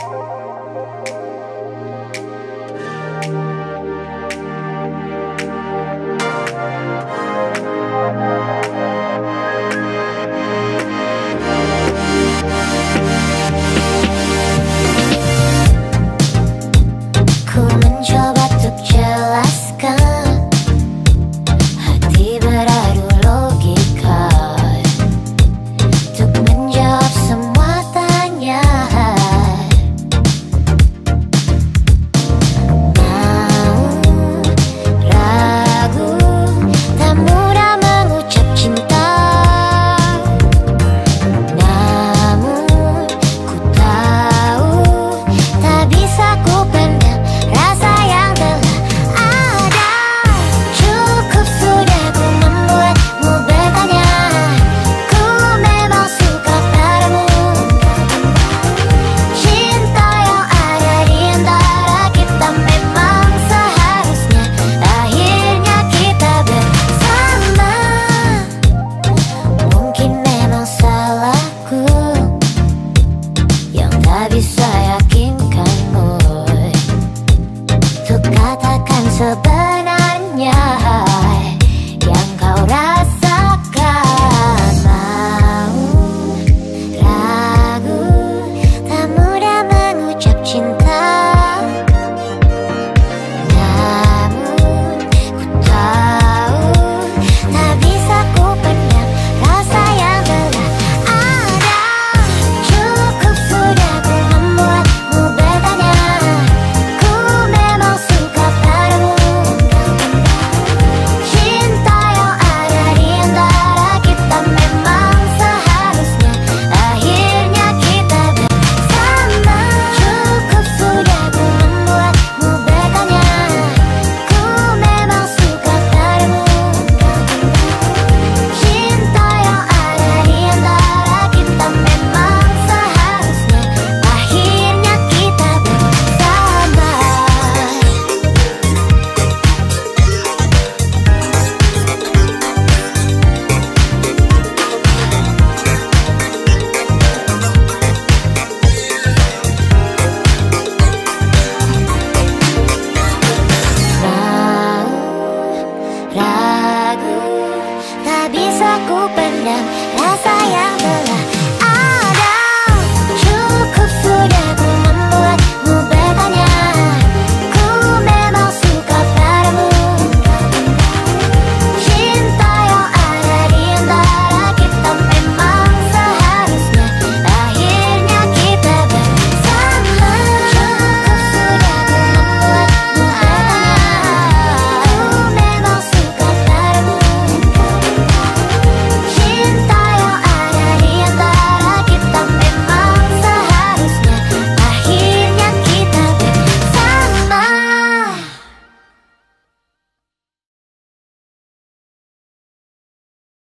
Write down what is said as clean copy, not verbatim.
Ku mencoba untuk jelaskan, hati beradu logika untuk menjawab semua tanyaan. Mau ragu, tak mudah mengucap cinta. Namun ku tahu tak bisa ku pendam rasa yang telah ada. Cukup sudah ku membuatmu bertanya. Ku memang suka padamu. Cinta yang ada di antara kita memang seharusnya akhirnya kita bersama. Mungkin memang salahku yang tak bisa yakinkanmu untuk katakan sebab